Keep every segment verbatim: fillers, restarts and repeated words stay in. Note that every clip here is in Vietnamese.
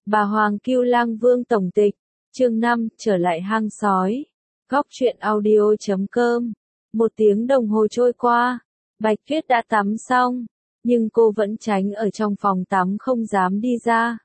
Bà Hoàng Cưu Lang Vương tổng tịch, chương năm, trở lại hang sói. Góc truyện audio chấm com. Một tiếng đồng hồ trôi qua, Bạch Tuyết đã tắm xong, nhưng cô vẫn tránh ở trong phòng tắm không dám đi ra.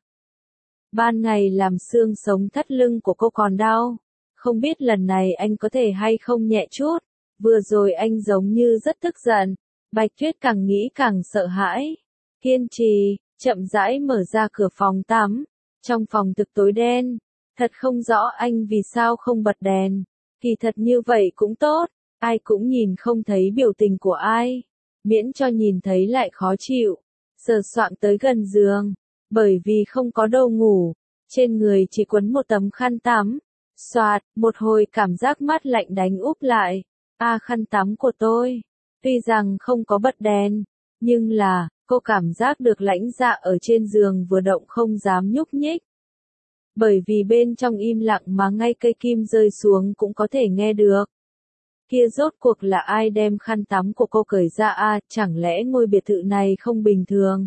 Ban ngày làm xương sống thắt lưng của cô còn đau, không biết lần này anh có thể hay không nhẹ chút. Vừa rồi anh giống như rất tức giận, Bạch Tuyết càng nghĩ càng sợ hãi. Kiên trì, chậm rãi mở ra cửa phòng tắm. Trong phòng thực tối đen, thật không rõ anh vì sao không bật đèn. Kỳ thật như vậy cũng tốt, ai cũng nhìn không thấy biểu tình của ai, miễn cho nhìn thấy lại khó chịu. Sờ soạng tới gần giường, bởi vì không có đâu ngủ, trên người chỉ quấn một tấm khăn tắm. Xoạt, một hồi cảm giác mát lạnh đánh úp lại. A khăn tắm của tôi, tuy rằng không có bật đèn, nhưng là, cô cảm giác được Lãnh Dạ ở trên giường vừa động không dám nhúc nhích. Bởi vì bên trong im lặng mà ngay cây kim rơi xuống cũng có thể nghe được. Kia rốt cuộc là ai đem khăn tắm của cô cởi ra a, à, chẳng lẽ ngôi biệt thự này không bình thường?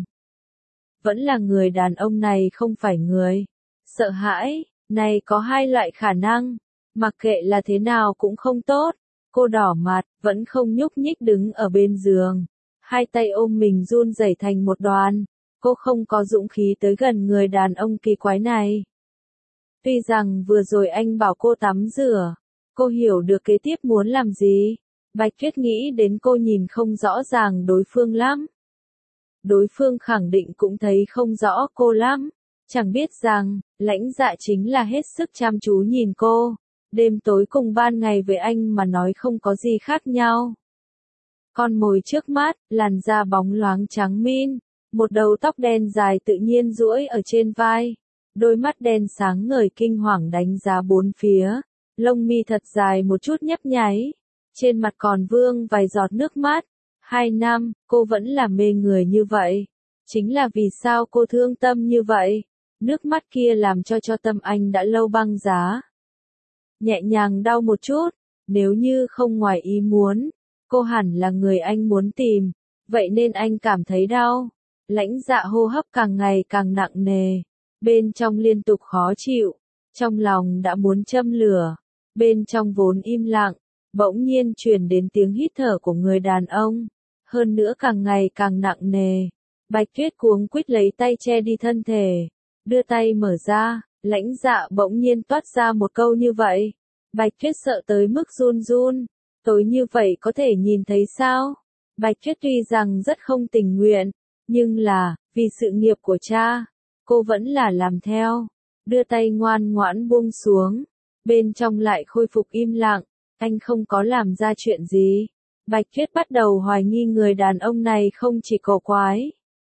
Vẫn là người đàn ông này không phải người. Sợ hãi, này có hai loại khả năng, mặc kệ là thế nào cũng không tốt. Cô đỏ mặt, vẫn không nhúc nhích đứng ở bên giường. Hai tay ôm mình run rẩy thành một đoàn. Cô không có dũng khí tới gần người đàn ông kỳ quái này. Tuy rằng vừa rồi anh bảo cô tắm rửa, cô hiểu được kế tiếp muốn làm gì. Bạch Tuyết nghĩ đến cô nhìn không rõ ràng đối phương lắm. Đối phương khẳng định cũng thấy không rõ cô lắm. Chẳng biết rằng, Lãnh Dạ chính là hết sức chăm chú nhìn cô. Đêm tối cùng ban ngày với anh mà nói không có gì khác nhau. Con mồi trước mắt, làn da bóng loáng trắng min, một đầu tóc đen dài tự nhiên duỗi ở trên vai, đôi mắt đen sáng ngời kinh hoàng đánh giá bốn phía, lông mi thật dài một chút nhấp nháy, trên mặt còn vương vài giọt nước mắt. Hai năm, cô vẫn là mê người như vậy. Chính là vì sao cô thương tâm như vậy? Nước mắt kia làm cho cho tâm anh đã lâu băng giá. Nhẹ nhàng đau một chút, nếu như không ngoài ý muốn, cô hẳn là người anh muốn tìm, vậy nên anh cảm thấy đau. Lãnh Dạ hô hấp càng ngày càng nặng nề, bên trong liên tục khó chịu, trong lòng đã muốn châm lửa, bên trong vốn im lặng, bỗng nhiên truyền đến tiếng hít thở của người đàn ông, hơn nữa càng ngày càng nặng nề. Bạch Tuyết cuống quýt lấy tay che đi thân thể, đưa tay mở ra. Lãnh Dạ bỗng nhiên toát ra một câu như vậy. Bạch Tuyết sợ tới mức run run. Tối như vậy có thể nhìn thấy sao? Bạch Tuyết tuy rằng rất không tình nguyện, nhưng là, vì sự nghiệp của cha, cô vẫn là làm theo. Đưa tay ngoan ngoãn buông xuống. Bên trong lại khôi phục im lặng. Anh không có làm ra chuyện gì. Bạch Tuyết bắt đầu hoài nghi người đàn ông này không chỉ cổ quái,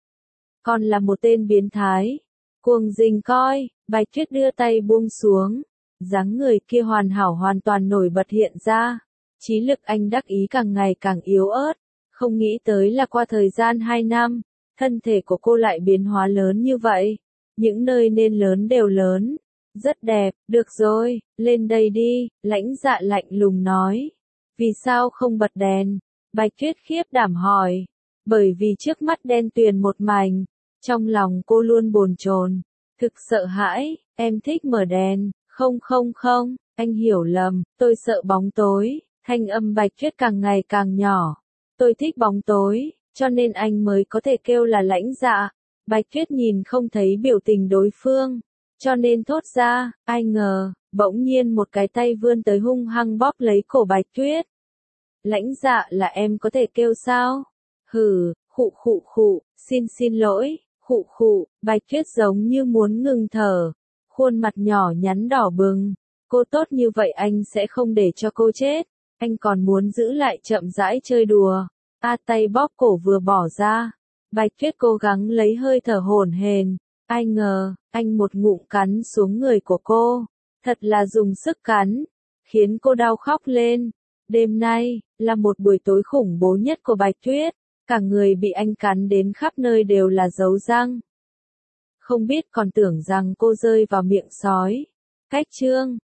còn là một tên biến thái. Cuồng dình coi, Bạch Tuyết đưa tay buông xuống, dáng người kia hoàn hảo hoàn toàn nổi bật hiện ra. Trí lực anh đắc ý càng ngày càng yếu ớt, không nghĩ tới là qua thời gian hai năm, thân thể của cô lại biến hóa lớn như vậy. Những nơi nên lớn đều lớn, rất đẹp, được rồi, lên đây đi, Lãnh Dạ lạnh lùng nói. Vì sao không bật đèn? Bạch Tuyết khiếp đảm hỏi, bởi vì trước mắt đen tuyền một mảnh. Trong lòng cô luôn bồn chồn, thực sợ hãi. Em thích mở đèn. Không không không, anh hiểu lầm, tôi sợ bóng tối. Thanh âm Bạch Tuyết càng ngày càng nhỏ. Tôi thích bóng tối, cho nên anh mới có thể kêu là Lãnh Dạ. Bạch Tuyết nhìn không thấy biểu tình đối phương, cho nên thốt ra. Ai ngờ, bỗng nhiên một cái tay vươn tới hung hăng bóp lấy cổ Bạch Tuyết. Lãnh Dạ là em có thể kêu sao? Hừ, khụ khụ khụ, xin xin lỗi. Khụ khụ, Bạch Tuyết giống như muốn ngừng thở, khuôn mặt nhỏ nhắn đỏ bừng. Cô tốt như vậy anh sẽ không để cho cô chết, anh còn muốn giữ lại chậm rãi chơi đùa. A tay bóp cổ vừa bỏ ra, Bạch Tuyết cố gắng lấy hơi thở hổn hển. Ai ngờ, anh một ngụm cắn xuống người của cô, thật là dùng sức cắn, khiến cô đau khóc lên. Đêm nay, là một buổi tối khủng bố nhất của Bạch Tuyết. Cả người bị anh cắn đến khắp nơi đều là dấu răng. Không biết còn tưởng rằng cô rơi vào miệng sói. Cách chương